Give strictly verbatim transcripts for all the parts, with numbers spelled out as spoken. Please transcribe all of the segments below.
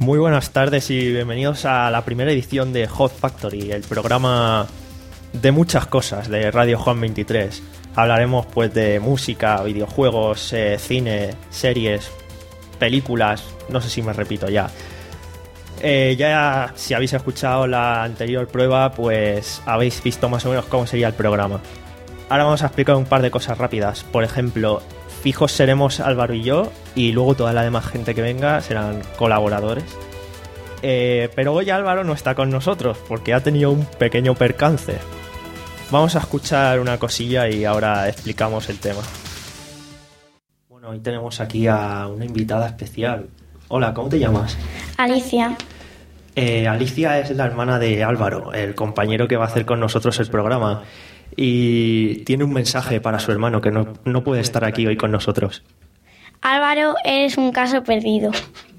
Muy buenas tardes y bienvenidos a la primera edición de Hot Factory, el programa de muchas cosas de Radio Juan veintitrés. Hablaremos pues de música, videojuegos, eh, cine, series, películas, no sé si me repito ya. Eh, ya si habéis escuchado la anterior prueba, pues habéis visto más o menos cómo sería el programa. Ahora vamos a explicar un par de cosas rápidas. Por ejemplo, fijos seremos Álvaro y yo, y luego toda la demás gente que venga serán colaboradores. Eh, pero hoy Álvaro no está con nosotros porque ha tenido un pequeño percance. Vamos a escuchar una cosilla y ahora explicamos el tema. Bueno, hoy tenemos aquí a una invitada especial. Hola, ¿cómo te llamas? Alicia. Eh, Alicia es la hermana de Álvaro, el compañero que va a hacer con nosotros el programa. Y tiene un mensaje para su hermano que no, no puede estar aquí hoy con nosotros. Álvaro, eres un caso perdido.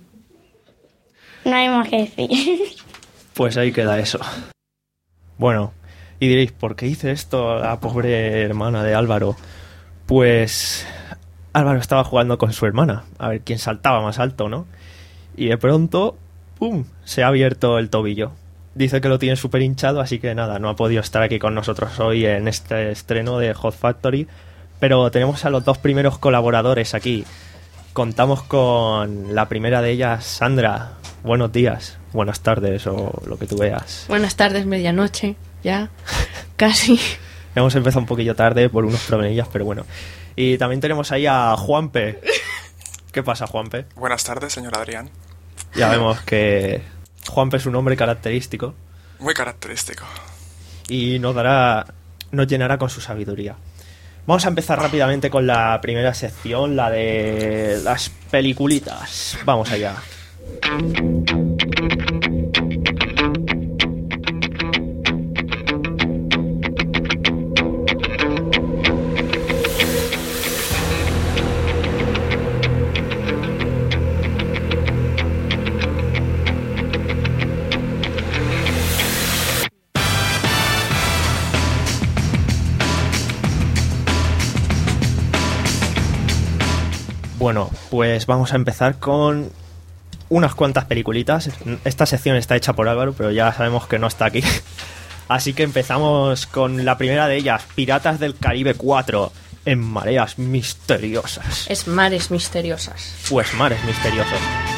No hay más que decir. Pues ahí queda eso. Bueno, y diréis, ¿por qué hice esto a la pobre hermana de Álvaro? Pues Álvaro estaba jugando con su hermana, a ver quién saltaba más alto, ¿no? Y de pronto, ¡pum!, se ha abierto el tobillo. Dice que lo tiene súper hinchado, así que nada, no ha podido estar aquí con nosotros hoy en este estreno de Hot Factory. Pero tenemos a los dos primeros colaboradores aquí. Contamos con la primera de ellas, Sandra. Buenos días, buenas tardes o lo que tú veas. Buenas tardes, medianoche, ya, casi. Hemos empezado un poquillo tarde por unos problemillas, pero bueno. Y también tenemos ahí a Juanpe. ¿Qué pasa, Juanpe? Buenas tardes, señor Adrián. Ya vemos que Juanpe es un hombre característico. Muy característico. Y nos dará, nos llenará con su sabiduría. Vamos a empezar rápidamente con la primera sección, la de las peliculitas. Vamos allá. Bueno, pues vamos a empezar con unas cuantas peliculitas. Esta sección está hecha por Álvaro, pero ya sabemos que no está aquí. Así que empezamos con la primera de ellas, Piratas del Caribe cuatro, en mareas misteriosas. Es mares misteriosas. Pues mares misteriosos.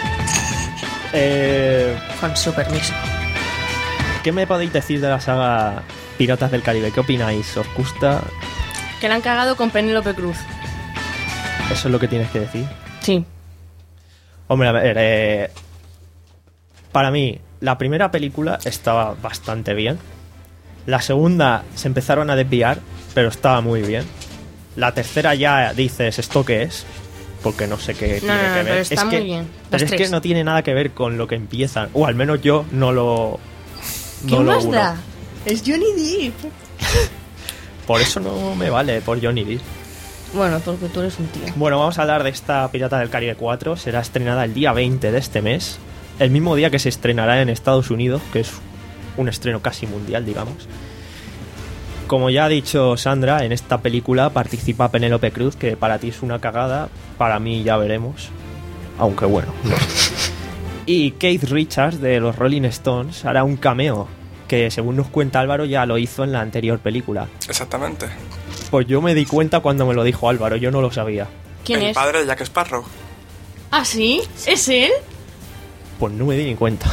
Eh, Con su permiso. ¿Qué me podéis decir de la saga Piratas del Caribe? ¿Qué opináis? ¿Os gusta? Que la han cagado con Penélope Cruz. ¿Eso es lo que tienes que decir? Sí. Hombre, a ver, eh, para mí, la primera película estaba bastante bien. La segunda se empezaron a desviar, pero estaba muy bien. La tercera ya dices, ¿esto qué es? Porque no sé qué No, tiene no, no, que ver. pero está es muy que, bien. Pero Las es que tres. no tiene nada que ver con lo que empiezan. O al menos yo no lo... ¿Qué no lo más uno. da? Es Johnny Depp. Por eso no me vale, por Johnny Depp. Bueno, porque tú eres un tío. Bueno, vamos a hablar de esta Pirata del Caribe cuatro. Será estrenada el día veinte de este mes, el mismo día que se estrenará en Estados Unidos, que es un estreno casi mundial, digamos. Como ya ha dicho Sandra, en esta película participa Penélope Cruz, que para ti es una cagada, para mí ya veremos. Aunque bueno, no sé. Y Keith Richards de los Rolling Stones hará un cameo, que según nos cuenta Álvaro ya lo hizo en la anterior película. Exactamente. Pues yo me di cuenta cuando me lo dijo Álvaro, yo no lo sabía. ¿Quién el es? padre de Jack Sparrow. ¿Ah, sí? ¿Es él? Pues no me di ni cuenta.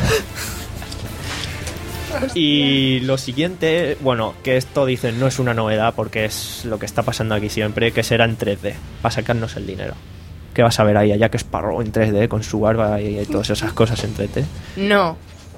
Y lo siguiente, bueno, que esto dicen no es una novedad porque es lo que está pasando aquí siempre, que será en tres D, para sacarnos el dinero. ¿Qué vas a ver ahí a Jack Sparrow en tres D con su barba y todas esas cosas en tres D? No.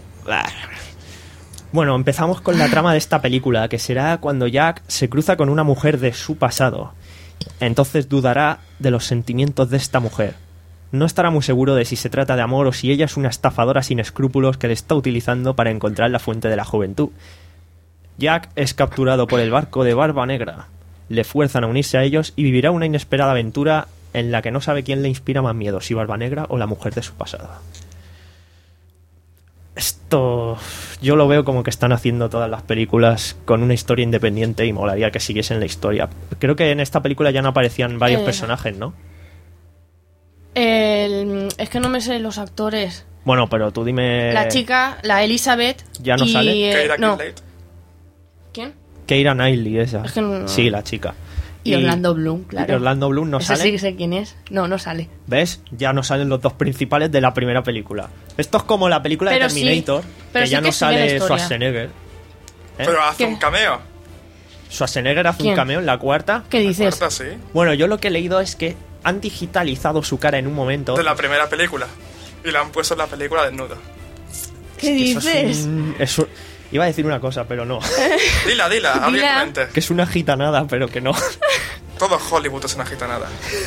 Bueno, empezamos con la trama de esta película, que será cuando Jack se cruza con una mujer de su pasado. Entonces dudará de los sentimientos de esta mujer. No estará muy seguro de si se trata de amor o si ella es una estafadora sin escrúpulos que le está utilizando para encontrar la fuente de la juventud. Jack es capturado por el barco de Barba Negra. Le fuerzan a unirse a ellos y vivirá una inesperada aventura en la que no sabe quién le inspira más miedo, si Barba Negra o la mujer de su pasado. Esto yo lo veo como que están haciendo todas las películas con una historia independiente y molaría que siguiesen la historia. Creo que en esta película ya no aparecían varios Eh. personajes, ¿no? El... Es que no me sé los actores. Bueno, pero tú dime... La chica, la Elizabeth. ¿Ya no y, sale? eh, Keira no. Knightley. ¿Quién? Keira Knightley, esa. Es que no- Sí, la chica. Y, Orlando Bloom, claro. y Orlando Bloom no Ese sale. sí que sé quién es. No, no sale. ¿Ves? Ya no salen los dos principales de la primera película. Esto es como la película Pero de sí, Terminator, pero que sí ya que no sigue la sale historia. Schwarzenegger. ¿Eh? Pero hace ¿Qué? un cameo. Schwarzenegger hace ¿Quién? un cameo en la cuarta. ¿Qué dices? Cuarta, sí. Bueno, yo lo que he leído es que han digitalizado su cara en un momento. De la primera película. Y la han puesto en la película desnuda. ¿Qué Eso es dices? un- es un- Iba a decir una cosa, pero no. Dila, dila, abiertamente. Que es una gitanada, pero que no. Todo Hollywood es una gitanada.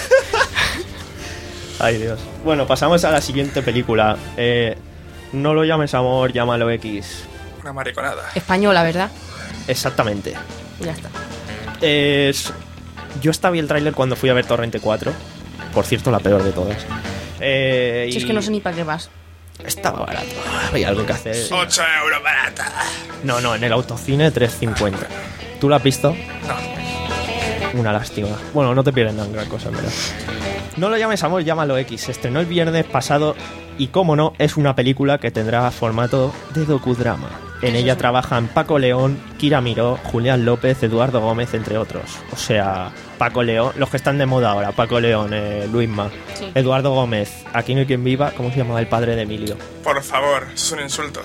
Ay, Dios. Bueno, pasamos a la siguiente película. Eh, no lo llames amor, llámalo X. Una mariconada. Española, ¿verdad? Exactamente. Ya está. Es... Yo esta vi el tráiler cuando fui a ver Torrente cuatro. Por cierto, la peor de todas. Eh, Si es y que no sé ni para qué vas. Estaba barato. Había algo que hacer. ocho euros barata. No, no, en el autocine tres cincuenta. ¿Tú lo has visto? No. Una lástima. Bueno, no te pierdes nada, gran cosa, pero... No lo llames amor, llámalo X. Se estrenó el viernes pasado y, como no, es una película que tendrá formato de docudrama. En ella trabajan Paco León, Kira Miró, Julián López, Eduardo Gómez, entre otros. O sea, Paco León, los que están de moda ahora, Paco León, eh, Luisma, Sí. Eduardo Gómez, Aquí no hay quien viva, ¿cómo se llamaba el padre de Emilio? Por favor, eso es un insulto.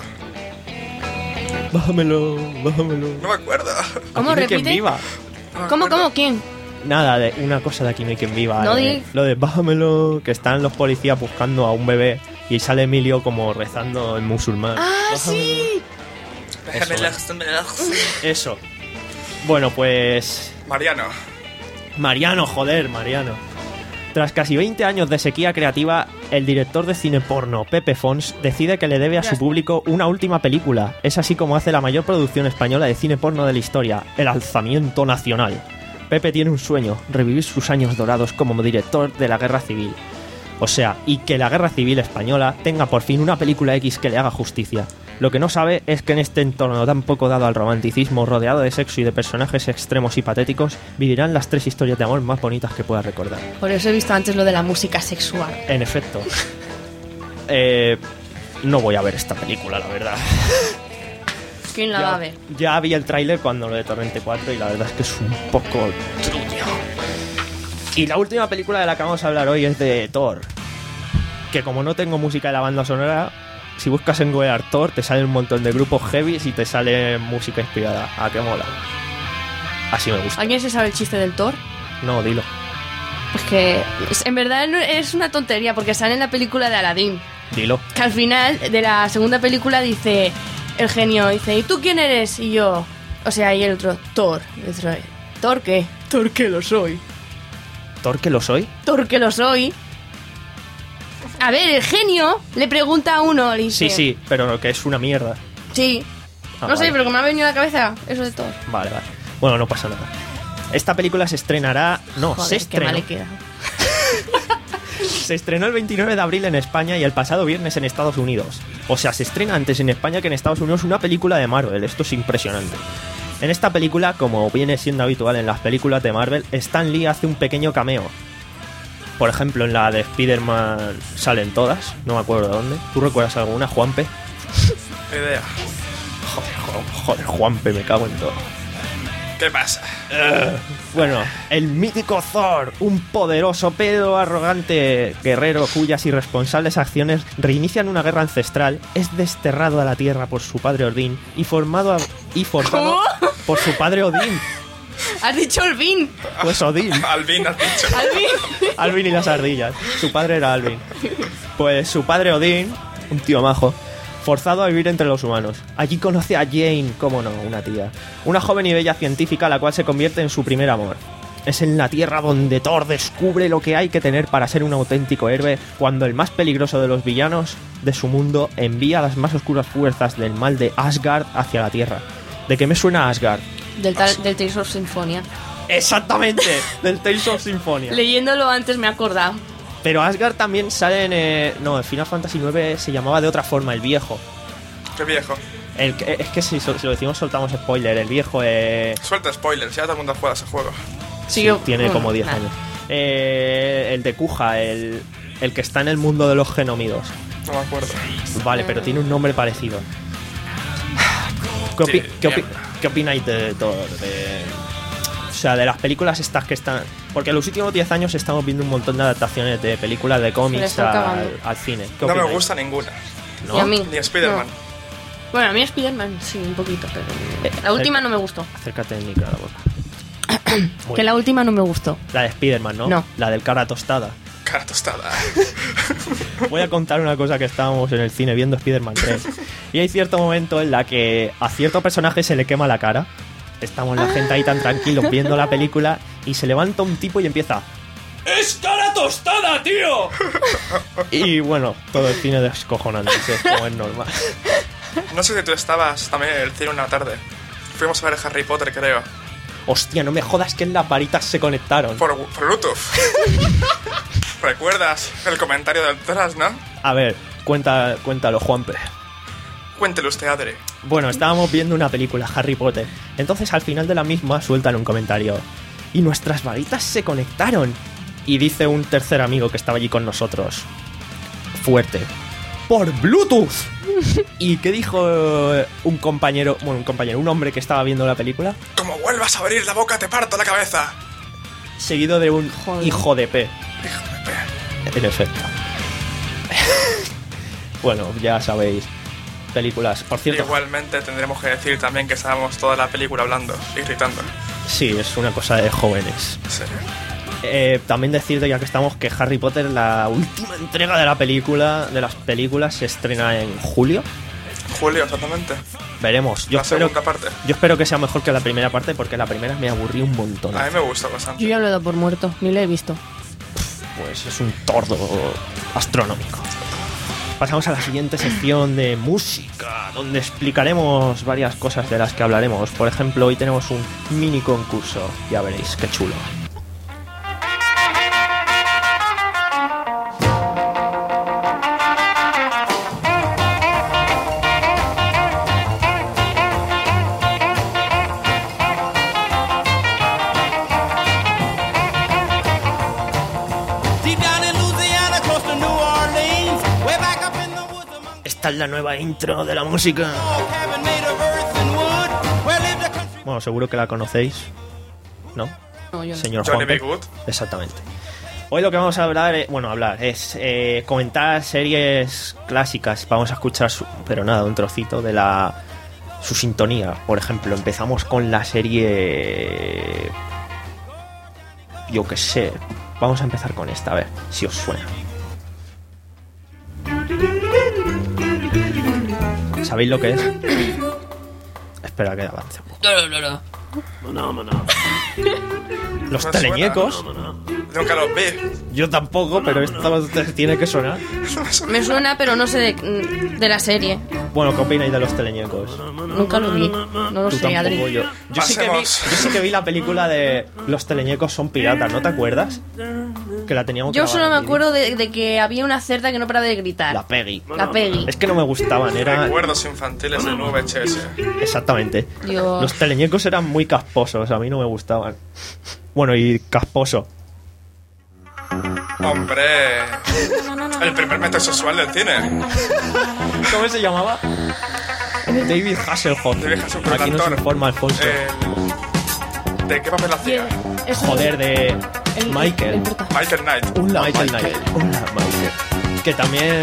Bájamelo, bájamelo. No me acuerdo. ¿Cómo Aquí no hay quien repite? viva. No me ¿Cómo, acuerdo. cómo? ¿Quién? Nada, de una cosa de Aquí no hay quien viva. No eh, di- Lo de bájamelo, que están los policías buscando a un bebé y sale Emilio como rezando en musulmán. ¡Ah, Bájamelo. sí! Déjame Eso, lejos. Eso. Bueno, pues... Mariano. Mariano, joder, Mariano. Tras casi veinte años de sequía creativa, el director de cine porno, Pepe Fons, decide que le debe a su público una última película. Es así como hace la mayor producción española de cine porno de la historia, El Alzamiento Nacional. Pepe tiene un sueño, revivir sus años dorados como director de la Guerra Civil. O sea, y que la Guerra Civil española tenga por fin una película X que le haga justicia. Lo que no sabe es que en este entorno tan poco dado al romanticismo, rodeado de sexo y de personajes extremos y patéticos, vivirán las tres historias de amor más bonitas que pueda recordar. Por eso he visto antes lo de la música sexual. En efecto. Eh, no voy a ver esta película, la verdad. ¿Quién la va a ver? Ya vi el tráiler cuando lo de Torrente cuatro y la verdad es que es un poco truño. Y la última película de la que vamos a hablar hoy es de Thor. Que como no tengo música de la banda sonora, si buscas en Google Thor te salen un montón de grupos heavy y te sale música inspirada. ¿A qué mola? Así me gusta. ¿Alguien se sabe el chiste del Thor? No, dilo. Pues que es- en verdad no- es una tontería porque sale en la película de Aladdin. Dilo. Que al final de la segunda película dice el genio, dice, ¿y tú quién eres? Y yo, o sea, y el otro, Thor. Y el otro, ¿Thor qué? Thor que lo soy. ¿Thor que lo soy? Thor que lo soy. A ver, el genio le pregunta a uno, le dice, Sí, sí, pero que es una mierda. Sí. Ah, no sé, vale. pero que me ha venido a la cabeza eso de Thor. Vale, vale. Bueno, no pasa nada. Esta película se estrenará... No, se Joder, qué mal estrenó. he quedado. Se estrenó el veintinueve de abril en España y el pasado viernes en Estados Unidos. O sea, se estrena antes en España que en Estados Unidos una película de Marvel. Esto es impresionante. En esta película, como viene siendo habitual en las películas de Marvel, Stan Lee hace un pequeño cameo. Por ejemplo, en la de Spider-Man salen todas. No me acuerdo de dónde. ¿Tú recuerdas alguna, Juanpe? Ni idea. Joder, jo- joder, Juanpe, me cago en todo. ¿Qué pasa? Bueno, el mítico Thor, un poderoso pero arrogante guerrero cuyas irresponsables acciones reinician una guerra ancestral, es desterrado a la tierra por su padre Odín y formado a- y forzado ¿Cómo? por su padre Odín. Has dicho el Vin. Pues Odín. Alvin, has dicho. Alvin. Alvin y las ardillas. Su padre era Alvin. Pues su padre Odín, un tío majo, forzado a vivir entre los humanos. Allí conoce a Jane, cómo no, una tía. Una joven y bella científica la cual se convierte en su primer amor. Es en la Tierra donde Thor descubre lo que hay que tener para ser un auténtico héroe cuando el más peligroso de los villanos de su mundo envía las más oscuras fuerzas del mal de Asgard hacia la Tierra. ¿De qué me suena Asgard? Del, tal, del Tales of Symphonia. Exactamente, del Tales of Symphonia. Leyéndolo antes me he acordado. Pero Asgard también sale en... eh, no, en Final Fantasy nueve se llamaba de otra forma, el viejo. Qué viejo. El, que- es que si, so- si lo decimos soltamos spoiler. El viejo eh, Suelta spoilers, ya todo el mundo juega ese juego. Sí, yo- tiene bueno, como diez nada. años. Eh, el de Kuja, el, el que está en el mundo de los genomidos. No me acuerdo. Vale, pero tiene un nombre parecido. ¿Qué, opi- Sí, qué, opi- bien. ¿Qué opináis de todo? De, o sea, de las películas estas que están... Porque en los últimos diez años estamos viendo un montón de adaptaciones de películas de le cómics están al, cagando. al cine. ¿Qué No me opináis? gusta ninguna. ¿No? Y a mí. Ni Spider-Man. No. Bueno, a mí Spider-Man sí, un poquito, pero... Eh, La última eh, no me gustó. Acércate el micro a la boca. Muy Que la bien. última no me gustó. La de Spider-Man, ¿no? No. La del cara tostada. Cara tostada. Voy a contar una cosa que estábamos en el cine viendo Spider-Man tres. Y hay cierto momento en la que a cierto personaje se le quema la cara. Estamos la gente ahí tan tranquilos viendo la película y se levanta un tipo y empieza... ¡Es cara tostada, tío! Y bueno, todo el cine descojonándose, como es normal. No sé si tú estabas también en el cine una tarde. Fuimos a ver Harry Potter, creo. Hostia, no me jodas que en las varitas se conectaron. Por, por Bluetooth. ¿Recuerdas el comentario del detrás, no? A ver, cuenta, cuéntalo, Juanpe. Cuéntelo usted, Adri. Bueno, estábamos viendo una película, Harry Potter. Entonces al final de la misma sueltan un comentario. Y nuestras varitas se conectaron. Y dice un tercer amigo que estaba allí con nosotros. Fuerte. ¡Por Bluetooth! ¿Y qué dijo eh, un compañero, bueno, un compañero, un hombre que estaba viendo la película? Como vuelvas a abrir la boca, te parto la cabeza. Seguido de un Joder. hijo de P. Hijo de P. En efecto. Bueno, ya sabéis. Películas. Por cierto, Igualmente tendremos que decir también que estábamos toda la película hablando y gritando. sí, es una cosa de jóvenes. Sí. Eh, también decirte, ya que estamos, que Harry Potter, la última entrega de la película, de las películas, se estrena en julio. Julio, exactamente. Veremos. Yo La espero, segunda parte. yo espero que sea mejor que la primera parte, porque la primera me aburrí un montón. A mí me gusta bastante. Yo ya lo he dado por muerto, ni lo he visto. Pues es un tordo astronómico. Pasamos a la siguiente sección de música, donde explicaremos varias cosas de las que hablaremos. Por ejemplo, hoy tenemos un mini concurso. Ya veréis, qué chulo. Esta es la nueva intro de la música. Bueno, seguro que la conocéis, ¿no? No, yo no. Señor Johnny Juanpe. B. Good. Exactamente. Hoy lo que vamos a hablar, es, bueno, hablar es eh, comentar series clásicas. Vamos a escuchar, su, pero nada, un trocito de la su sintonía. Por ejemplo, empezamos con la serie, yo qué sé. Vamos a empezar con esta, a ver si os suena. ¿Sabéis lo que es? Espera que avance un poco. Los Me teleñecos. suena. Nunca los vi. Yo tampoco, pero esto te tiene que sonar. Me suena, pero no sé de, de la serie. Bueno, ¿qué opináis de los teleñecos? Nunca lo vi. No lo Tú sé, tampoco, Adri. yo. Yo sí, que vi, yo Pasemos. sí que vi la película de Los teleñecos son piratas, ¿no te acuerdas? Que la teníamos Yo grabada solo me en vídeo. acuerdo de, de que había una cerda que no paraba de gritar. La Peggy. La Peggy. Es que no me gustaban, era... Recuerdos infantiles en V H S. Exactamente. Dios. Los teleñecos eran muy casposos, a mí no me gustaban. Bueno, y casposo. Hombre. El primer metrosexual del cine. ¿Cómo se llamaba? David Hasselhoff. David Hasselhoff, Aquí el nos actor. informa Alfonso. El... ¿De qué papel hacía? Es el- Joder, de el- Michael. el prota- Michael Knight. Hola, Michael Knight. Hola, Michael. Que también...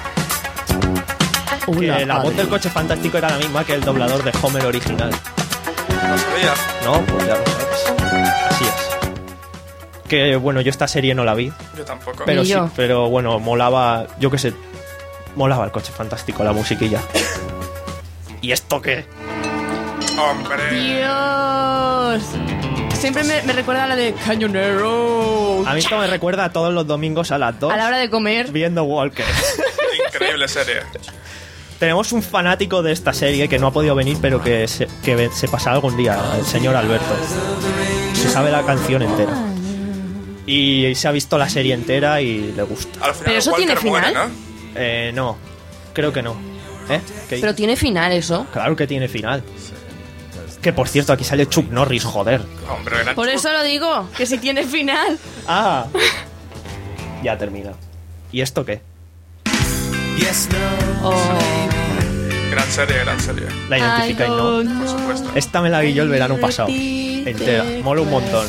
Que la voz del coche fantástico era la misma que el doblador de Homer original. No sabía. No, pues ya lo sabes. Así es. Que bueno, yo esta serie no la vi, Yo tampoco. pero Ni sí, yo. pero bueno, molaba, yo qué sé, molaba el coche fantástico, la musiquilla. ¿Y esto qué? Hombre. Dios. Siempre me, me recuerda a la de Cañonero. A mí esto me recuerda a todos los domingos a las dos A la hora de comer. viendo Walker. Increíble serie. Tenemos un fanático de esta serie que no ha podido venir, pero que se, que ve- se pasará algún día, el señor Alberto. Se sabe la canción entera. Y se ha visto la serie entera y le gusta. Al final Pero eso Walker tiene muere, final. ¿no? Eh, no, creo que no. ¿Eh? ¿Qué Pero tiene final eso. Claro que tiene final. Que por cierto, aquí sale Chuck Norris, joder. Hombre, gran Por eso lo digo, que si tiene final. Ah. Ya termina. ¿Y esto qué? Oh. Gran serie, gran serie. La identificáis, ¿no? Por supuesto. Esta me la vi yo el verano pasado, entera. Mola un montón.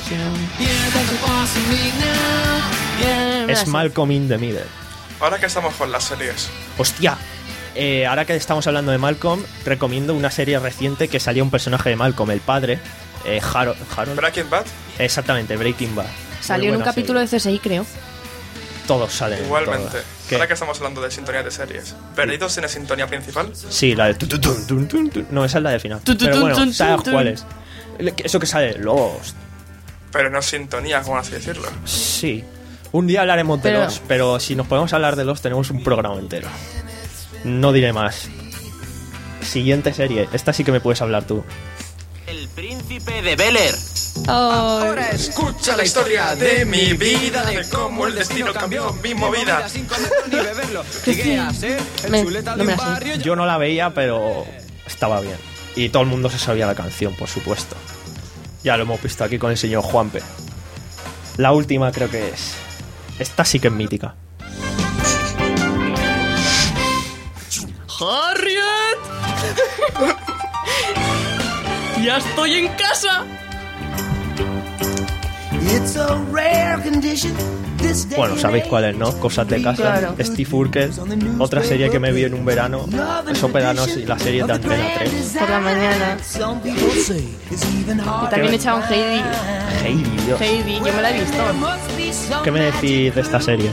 Es Malcolm in the Middle. Ahora que estamos con las series, Hostia, eh, ahora que estamos hablando de Malcolm, recomiendo una serie reciente que salía un personaje de Malcolm, el padre, eh, Harold, Harold. Breaking Bad, Exactamente, Breaking Bad. Muy Salió en un buena capítulo serie. de C S I, creo. Todos salen. igualmente. todos. ¿Qué? Ahora que estamos hablando de sintonía de series, ¿Perdidos tiene sintonía principal? Sí, la de... tu, tu, tun, tun, tun, tun. No, esa es la del final. Tu, tu, Pero tun, bueno, tun, ¿sabes tun, cuál es? El- Eso que sale, Lost. Pero no sintonía, como así decirlo. Sí. Un día hablaremos de Pero- Lost, pero si nos podemos hablar de Lost tenemos un programa entero. No diré más. Siguiente serie. Esta sí que me puedes hablar tú. El príncipe de Bel-Air. Ahora escucha la historia de mi vida, de cómo el destino cambió mi movida. Me- no me la sé. Yo no la veía, pero estaba bien. Y todo el mundo se sabía la canción, por supuesto. Ya lo hemos visto aquí con el señor Juanpe. La última creo que es... Esta sí que es mítica. ¡Harriet! ¡Ya estoy en casa! Bueno, sabéis cuál es, ¿no? Cosas de casa. Claro. Steve Urkel. Otra serie que me vi en un verano. Esos veranos y la serie de Antena tres. Por la mañana. Y también echaban Heidi. Heidi, Dios. Heidi, yo me la he visto. ¿Qué me decís de esta serie?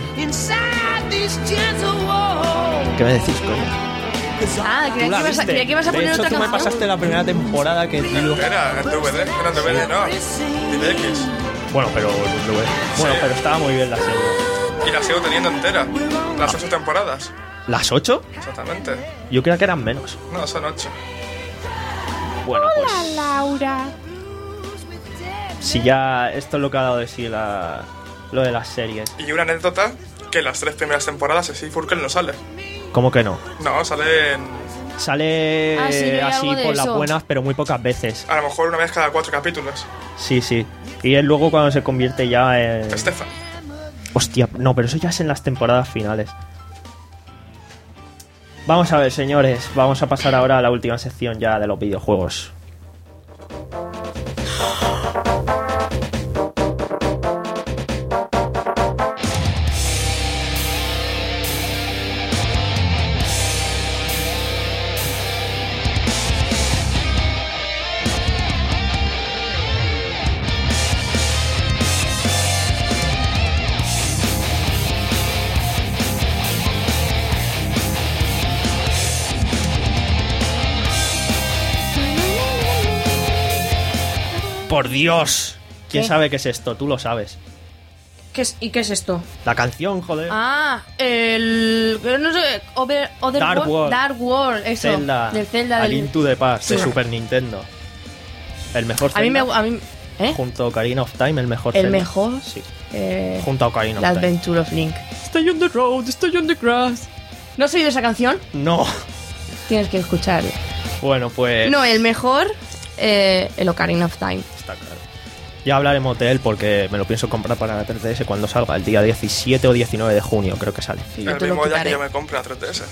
¿Qué me decís, coño? Ah, ¿Tú creía que, la ibas a, viste? creía que ibas a De poner hecho, otra tú me canción. pasaste la primera temporada que digo... Era en D V D, era en D V D, no. D V X. Bueno, pero... Bueno, pero estaba muy bien la serie. Y la sigo teniendo entera. Las ocho temporadas. ¿Las ocho? Exactamente. Yo creía que eran menos. No, son ocho. Bueno, pues... Laura. Si ya... Esto es lo que ha dado de sí la... Lo de las series. Y una anécdota, que en las tres primeras temporadas Steve Urkel no sale. ¿Cómo que no? No, sale en... Sale Ah, sí, leí así algo de por las eso. buenas, pero muy pocas veces. A lo mejor una vez cada cuatro capítulos. Sí, sí. Y él luego cuando se convierte ya en... Stefan. Hostia, no, pero eso ya es en las temporadas finales. Vamos a ver, señores. Vamos a pasar ahora a la última sección ya de los videojuegos. ¡Por Dios! ¿Quién ¿Qué? sabe qué es esto? Tú lo sabes. ¿Qué es, ¿Y qué es esto? La canción, joder. Ah, el... No sé, Over, Other Dark World. Dark World, eso. Zelda. Del Zelda. A Del... Link to the Past, de Sí. Super Nintendo. El mejor A mí me... Zelda, A mí, ¿eh? junto a Ocarina of Time, el mejor ¿El Zelda. mejor? Sí, Eh, junto a Ocarina la of Time. Adventure of Link. Stay on the road, stay on the grass. ¿No has oído esa canción? No. Tienes que escucharla. Bueno, pues... No, el mejor, eh, el Ocarina of Time. Está claro. Ya hablaremos de él porque me lo pienso comprar para la tres D S cuando salga, el día diecisiete o diecinueve de junio, creo que sale. Y yo El te lo mismo día que quitaré. yo me compre la tres D S.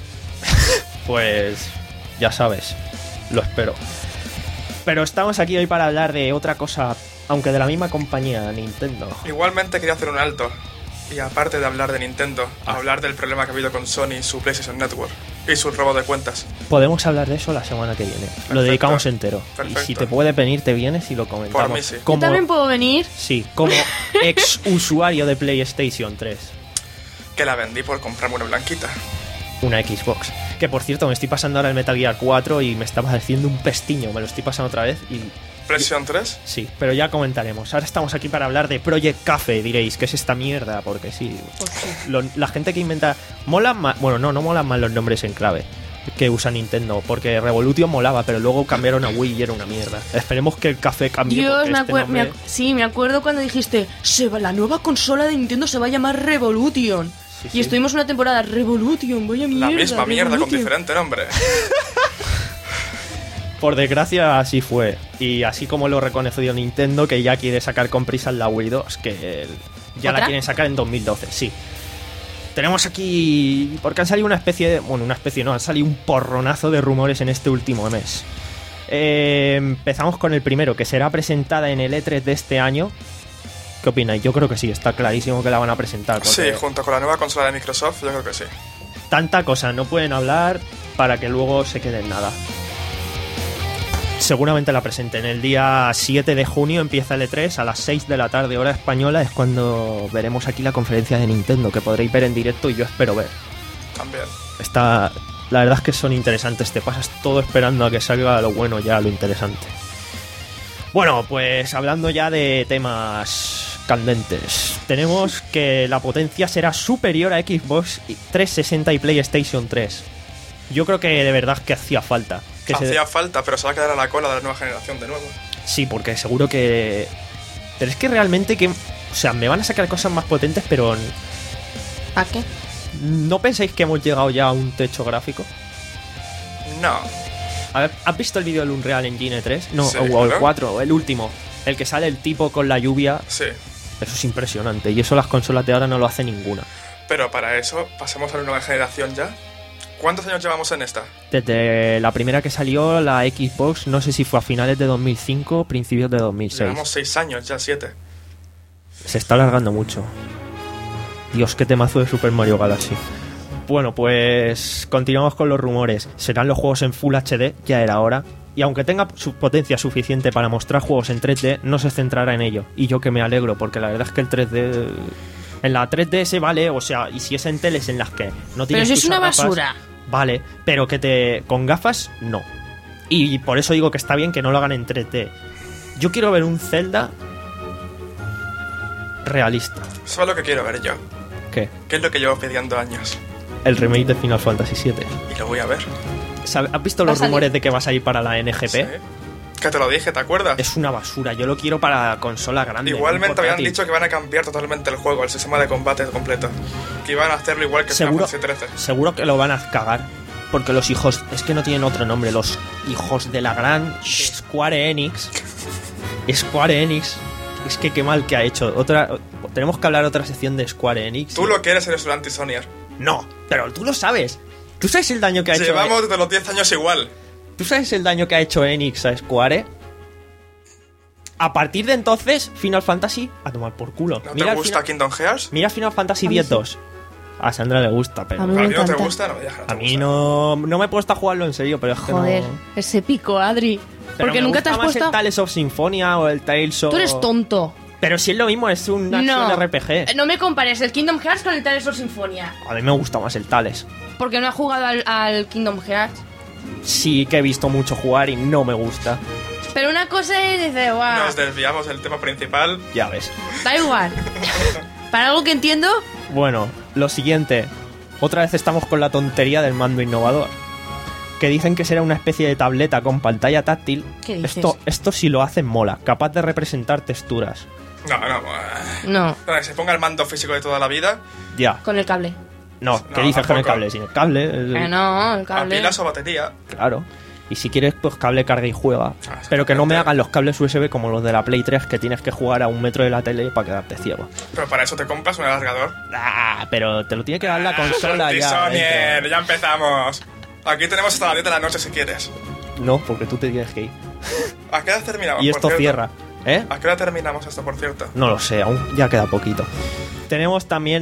Pues ya sabes, lo espero. Pero estamos aquí hoy para hablar de otra cosa, aunque de la misma compañía, Nintendo. Igualmente quería hacer un alto. Y aparte de hablar de Nintendo, hablar del problema que ha habido con Sony y su PlayStation Network y su robo de cuentas. Podemos hablar de eso la semana que viene. Lo dedicamos entero. Perfecto. Y si te puede venir, te vienes y lo comentamos. Por mí sí. Yo Como, también puedo venir. sí, como ex usuario de PlayStation tres. Que la vendí por comprarme una blanquita. Una Xbox. Que por cierto, me estoy pasando ahora el Metal Gear cuatro y me estaba haciendo un pestiño. Me lo estoy pasando otra vez y... PlayStation tres. Sí, pero ya comentaremos. Ahora estamos aquí para hablar de Project Cafe, diréis, ¿qué es esta mierda? Porque sí, lo- la gente que inventa... Molan más... Bueno, no, no molan más los nombres en clave que usa Nintendo, porque Revolution molaba, pero luego cambiaron a Wii y era una mierda. Esperemos que el café cambie. Dios, porque me este acuerdo. nombre- Sí, me acuerdo cuando dijiste: se va, la nueva consola de Nintendo se va a llamar Revolution. Sí, y sí. estuvimos una temporada Revolution, vaya mierda. La misma mierda con Revolution. diferente nombre. Por desgracia así fue. Y así como lo reconoció Nintendo, que ya quiere sacar con prisa la Wii dos, que el- ya la ¿Otra? quieren sacar en dos mil doce, sí. tenemos aquí... Porque han salido una especie de... Bueno, una especie no, han salido un porronazo de rumores en este último mes. Eh, empezamos con el primero, que será presentada en el E tres de este año. ¿Qué opináis? Yo creo que sí, está clarísimo que la van a presentar. Sí, junto con la nueva consola de Microsoft, yo creo que sí. Tanta cosa no pueden hablar para que luego se quede en nada. Seguramente la presenten. El día siete de junio empieza el E tres, a las seis de la tarde, hora española, es cuando veremos aquí la conferencia de Nintendo, que podréis ver en directo y yo espero ver. También. Está... La verdad es que son interesantes, te pasas todo esperando a que salga lo bueno ya, lo interesante. Bueno, pues hablando ya de temas candentes, tenemos que la potencia será superior a Xbox trescientos sesenta y PlayStation tres. Yo creo que de verdad que hacía falta. Que hacía se... falta, pero se va a quedar a la cola de la nueva generación de nuevo. Sí, porque seguro que... Pero es que realmente que... O sea, me van a sacar cosas más potentes, pero... ¿Para qué? ¿No pensáis que hemos llegado ya a un techo gráfico? No. A ver, ¿has visto el vídeo del Unreal Engine tres? No, Sí, o el claro. cuatro, el último. El que sale el tipo con la lluvia. Sí. Eso es impresionante. Y eso las consolas de ahora no lo hace ninguna. Pero para eso, pasemos a la nueva generación ya. ¿Cuántos años llevamos en esta? Desde la primera que salió, la Xbox, no sé si fue a finales de dos mil cinco, principios de dos mil seis. Llevamos seis años, ya siete. Se está alargando mucho. Dios, qué temazo de Super Mario Galaxy. Bueno, pues continuamos con los rumores. Serán los juegos en Full H D, ya era hora. Y aunque tenga su potencia suficiente para mostrar juegos en tres D, no se centrará en ello. Y yo que me alegro, porque la verdad es que el tres D... En la tres D S vale, o sea, y si es en teles en las que no tienes Pero si que es una usar gafas, basura. vale, pero que te... Con gafas, no. Y por eso digo que está bien que no lo hagan en tres D. Yo quiero ver un Zelda... realista. Eso es lo que quiero ver yo. ¿Qué? ¿Qué es lo que llevo pidiendo años? El remake de Final Fantasy siete. Y lo voy a ver. ¿Sabe- ¿Has visto Va a los salir. rumores de que va a salir para la N G P? Sí. Que te lo dije, ¿te acuerdas? Es una basura, yo lo quiero para consola grande. Igualmente un habían portátil. dicho que van a cambiar totalmente el juego, el sistema de combate completo. Que iban a hacerlo igual que Final Seguro, Fantasy trece. seguro que lo van a cagar. Porque los hijos, es que no tienen otro nombre, los hijos de la gran Square Enix. Square Enix. Es que qué mal que ha hecho. Otra, tenemos que hablar otra sección de Square Enix. Tú lo que eres eres un anti-Sonyer. No, pero tú lo sabes. ¿Tú sabes el daño que ha hecho? Llevamos desde los diez años igual. ¿Tú sabes el daño que ha hecho Enix a Square? A partir de entonces, Final Fantasy a tomar por culo. ¿No Mira te el gusta Final- Kingdom Hearts? Mira Final Fantasy A mí X sí. dos. A Sandra le gusta, pero A mí ¿A me ti no te encanta. gusta? No me digas que no te a mí gusta. no, no me he puesto a jugarlo en serio, pero es que Joder, no... ese pico, Adri. Pero Porque me nunca gusta te has más puesto... el Tales of Symphonia o el Tales of... Tú eres tonto. Pero si es lo mismo, es un action No. R P G. No me compares el Kingdom Hearts con el Tales of Symphonia. A mí me gusta más el Tales. Porque no has jugado al, al Kingdom Hearts. Sí que he visto mucho jugar y no me gusta. Pero una cosa es, dice, guau, Nos desviamos del tema principal. Ya ves. da igual. Para algo que entiendo, Bueno, lo siguiente. Otra vez estamos con la tontería del mando innovador. Que dicen que será una especie de tableta con pantalla táctil. ¿Qué dices? Esto, esto si lo hacen mola, capaz de representar texturas. No, no. eh, no. Para que se ponga el mando físico de toda la vida. Ya. Con el cable. No, ¿qué No, dices con el tampoco. cable? Sin el cable. el- Que no, el A cable. pilas o batería. Claro. Y si quieres, pues cable carga y juega. Ah, Pero que no me exactamente. hagan los cables U S B como los de la Play tres, que tienes que jugar a un metro de la tele para quedarte ciego. Pero para eso te compras un alargador. Ah, pero te lo tiene que dar la consola ya. Anti-Sonyer, dentro. ya empezamos. Aquí tenemos hasta las diez de la noche si quieres. No, porque tú te tienes que ir. ¿A qué hora terminamos? Y por esto cierto? cierra. ¿Eh? ¿A qué hora terminamos esto, por cierto? No lo sé, aún ya queda poquito. Tenemos también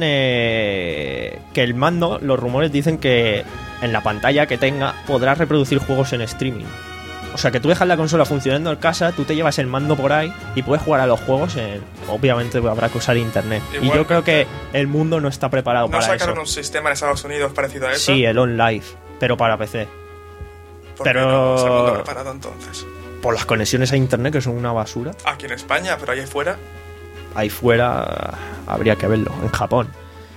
eh, que el mando, los rumores dicen que en la pantalla que tenga podrás reproducir juegos en streaming. O sea, que tú dejas la consola funcionando en casa, tú te llevas el mando por ahí y puedes jugar a los juegos en... Obviamente habrá que usar internet. Y Igual- yo creo que el mundo no está preparado ¿No para sacaron eso. un sistema en Estados Unidos parecido a eso? Sí, el On Live, pero para P C. ¿Por qué pero- no se mundo preparado entonces? Por las conexiones a internet, que son una basura. Aquí en España, pero ahí fuera. Ahí fuera habría que verlo, en Japón.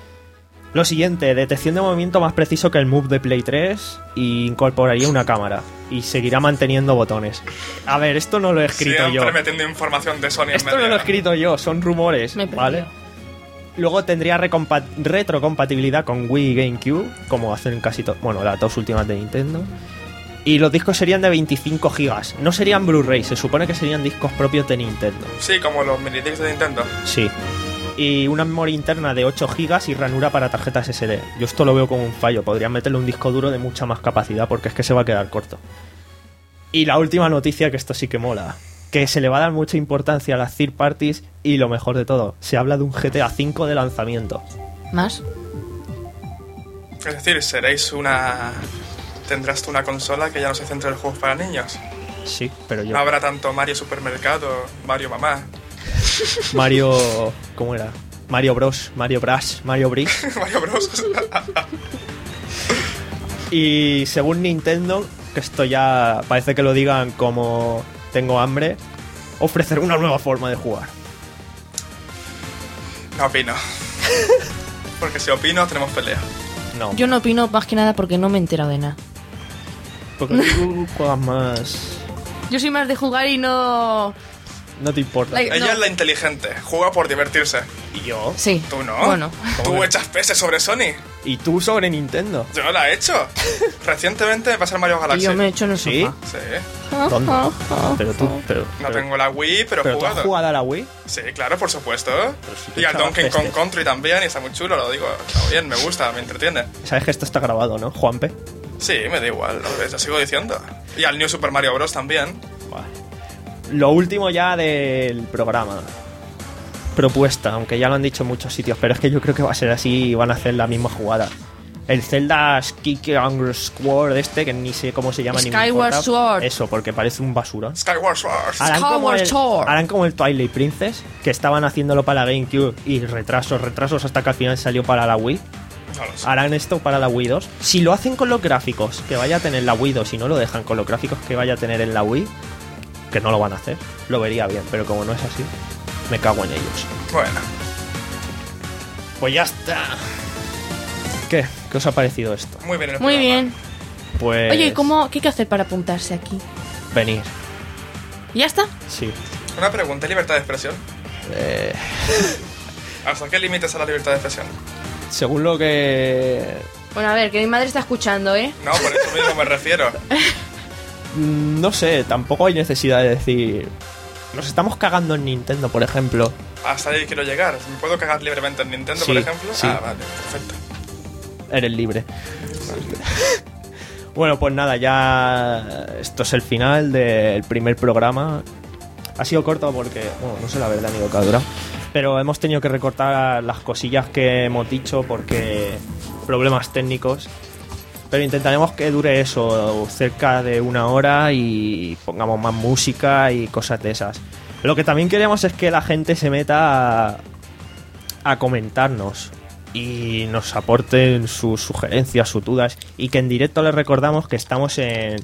Lo siguiente, detección de movimiento más preciso que el Move de Play tres y incorporaría una cámara y seguirá manteniendo botones. A ver, esto no lo he escrito Siempre yo. metiendo información de Sony en Esto no medio. lo he escrito yo, son rumores, Me he ¿vale? perdido. Luego tendría recompa- retrocompatibilidad con Wii y GameCube, como hacen casi todos, bueno, las dos últimas de Nintendo. Y los discos serían de veinticinco gigas. No serían Blu-ray, se supone que serían discos propios de Nintendo. Sí, como los minidiscs de Nintendo. Sí. y una memoria interna de ocho gigas y ranura para tarjetas ese de. Yo esto lo veo como un fallo. Podrían meterle un disco duro de mucha más capacidad porque es que se va a quedar corto. Y la última noticia, que esto sí que mola, que se le va a dar mucha importancia a las third parties y lo mejor de todo, se habla de un G T A cinco de lanzamiento. ¿Más? Es decir, seréis una... Tendrás tú una consola que ya no se centra en juegos para niños. Sí, pero yo... No habrá tanto Mario Supermercado, Mario Mamá. Mario... ¿Cómo era? Mario Bros, Mario Bros, Mario Bros. Mario Bros. Y según Nintendo, que esto ya parece que lo digan como tengo hambre, ofrecer una nueva forma de jugar. No opino. Porque si opino, tenemos pelea. No, Yo no opino más que nada porque no me he enterado de nada. porque tú juegas más... Yo soy más de jugar y no... No te importa. Like- Ella no. es la inteligente, juega por divertirse. ¿Y yo? Sí. Tú no. Bueno. Tú echas peces sobre Sony. ¿Y tú sobre Nintendo? Yo la he hecho. Recientemente me pasé el Mario Y Galaxy. yo me he hecho en el ¿Sí? sofá. Sí. ¿Dónde? Pero tú... Pero, No pero- tengo la Wii, pero he ¿Pero tú has jugado. jugado a la Wii? Sí, claro, por supuesto. si tú Y al echabas Donkey Kong pestes. Country también, y está muy chulo, lo digo. Está bien, me gusta, me entretiene. Sabes que esto está grabado, ¿no, Juanpe? Sí, me da igual, lo ves, lo sigo diciendo. Y al New Super Mario Bros. También. Vale. Lo último ya del programa. Propuesta, aunque ya lo han dicho en muchos sitios, pero es que yo creo que va a ser así y van a hacer la misma jugada. El Zelda Skyward Sword este, que ni sé cómo se llama ni me Skyward importa. Sword. Eso, porque parece un basura. Skyward Sword. Harán como, Skyward el, Sword. harán como el Twilight Princess, que estaban haciéndolo para la GameCube y retrasos, retrasos hasta que al final salió para la Wii. No lo sé. Harán esto para la Wii dos. Si lo hacen con los gráficos que vaya a tener la Wii dos y no lo dejan con los gráficos que vaya a tener en la Wii, que no lo van a hacer, lo vería bien, pero como no es así, me cago en ellos. Bueno, Pues ya está. ¿Qué? ¿Qué os ha parecido esto? muy bien el Muy programa. bien. Pues... Oye, ¿y cómo, ¿qué hay que hacer para apuntarse aquí? Venir, ¿Ya está? sí. Una pregunta, ¿hay libertad de expresión? Eh, ¿Hasta qué límites a la libertad de expresión? según lo que... Bueno, a ver, que mi madre está escuchando, ¿eh? No, por eso mismo me refiero. Mm, No sé, tampoco hay necesidad de decir... Nos estamos cagando en Nintendo, por ejemplo. Hasta ahí quiero llegar. ¿Me puedo cagar libremente en Nintendo, Sí, por ejemplo? sí. Ah, vale, perfecto. Eres libre. Bueno, pues nada, ya esto es el final del primer programa. Ha sido corto porque, bueno, no sé la verdad ni lo que ha durado, pero hemos tenido que recortar las cosillas que hemos dicho porque problemas técnicos. Pero intentaremos que dure eso, cerca de una hora, y pongamos más música y cosas de esas. Lo que también queremos es que la gente se meta a, a comentarnos y nos aporten sus sugerencias, sus dudas, y que en directo les recordamos que estamos en...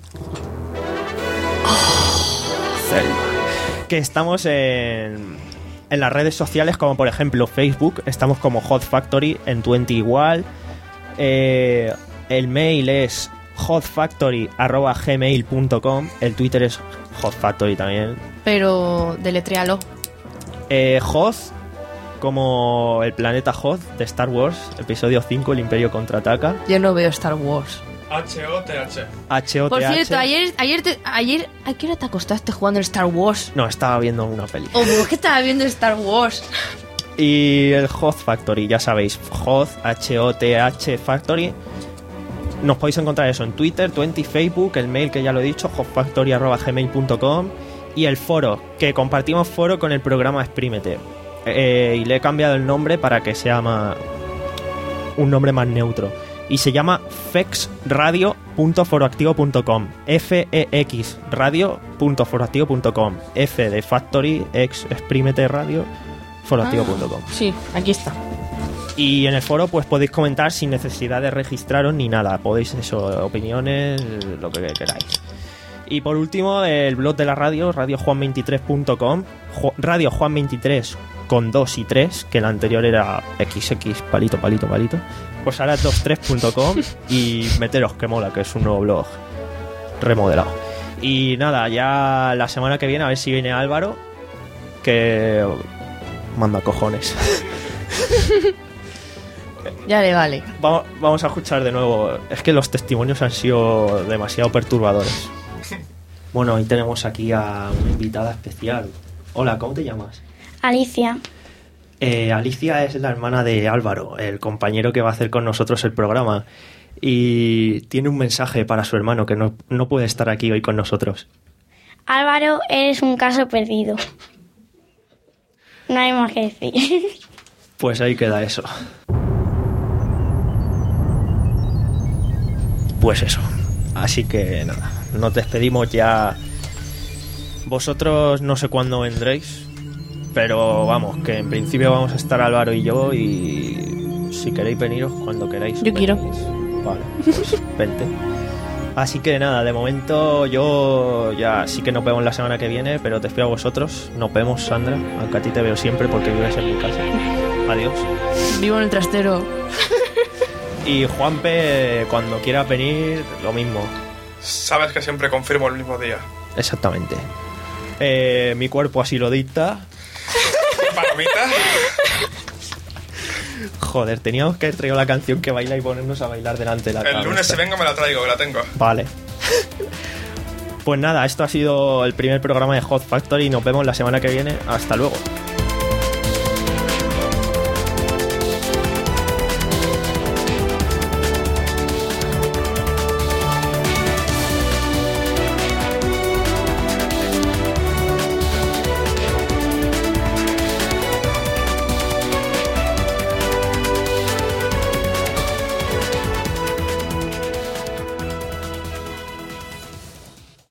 Zelda. Que estamos en... en las redes sociales, como por ejemplo Facebook, estamos como Hot Factory, en veinte igual. Eh... El mail es hotfactory arroba gmail punto com. El Twitter es hotfactory también. Pero deletréalo. Eh, Hoth, como el planeta Hoth de Star Wars, episodio cinco, el Imperio contraataca. Yo no veo Star Wars. H O T H. H O T H. Por cierto, ayer, ayer, te- ayer, ¿a qué hora te acostaste jugando en Star Wars? No, estaba viendo una peli. ¿O por qué estaba viendo Star Wars? Y el Hoth Factory, ya sabéis, Hoth, H O T H Factory. Nos podéis encontrar eso en Twitter, veinte, Facebook, el mail que ya lo he dicho, hotfactory arroba gmail punto com, y el foro, que compartimos foro con el programa Exprímete. Eh, y le he cambiado el nombre para que sea más, un nombre más neutro. Y se llama fexradio punto foroactivo punto com. F E X radio punto foroactivo punto com. F de Factory, X Exprímete Radio, foroactivo punto com. Sí, aquí está. Y en el foro pues podéis comentar sin necesidad de registraros ni nada. Podéis eso, opiniones, lo que queráis. Y por último, el blog de la radio, radio juan veintitrés punto com, radio juan veintitrés con dos y tres, que el anterior era equis equis palito, palito, palito. Pues ahora es veintitrés punto com y meteros que mola, que es un nuevo blog remodelado. Y nada, ya la semana que viene a ver si viene Álvaro, que manda cojones. Ya le vale. Vamos, vamos a escuchar de nuevo. Es que los testimonios han sido demasiado perturbadores. Bueno, hoy tenemos aquí a una invitada especial. Hola, ¿cómo te llamas? Alicia, Eh, Alicia es la hermana de Álvaro, el compañero que va a hacer con nosotros el programa. Y tiene un mensaje para su hermano que no, no puede estar aquí hoy con nosotros. Álvaro, eres un caso perdido. No hay más que decir. Pues ahí queda eso. Pues eso. Así que nada, nos despedimos ya. Vosotros no sé cuándo vendréis, pero vamos, que en principio vamos a estar Álvaro y yo, y si queréis veniros cuando queráis. Yo quiero. Vale, pues vente. Así que nada, de momento yo ya sí que nos vemos la semana que viene, pero te espero a vosotros. Nos vemos, Sandra, aunque a ti te veo siempre porque vives en mi casa. Adiós. Vivo en el trastero. Y Juanpe, cuando quieras venir, lo mismo. Sabes que siempre confirmo el mismo día. Exactamente. Eh, mi cuerpo así lo dicta. ¿Palomita? Joder, teníamos que haber traído la canción que baila y ponernos a bailar delante de la cámara. El lunes si vengo me la traigo, que la tengo. Vale. Pues nada, esto ha sido el primer programa de Hot Factory. Nos vemos la semana que viene. Hasta luego.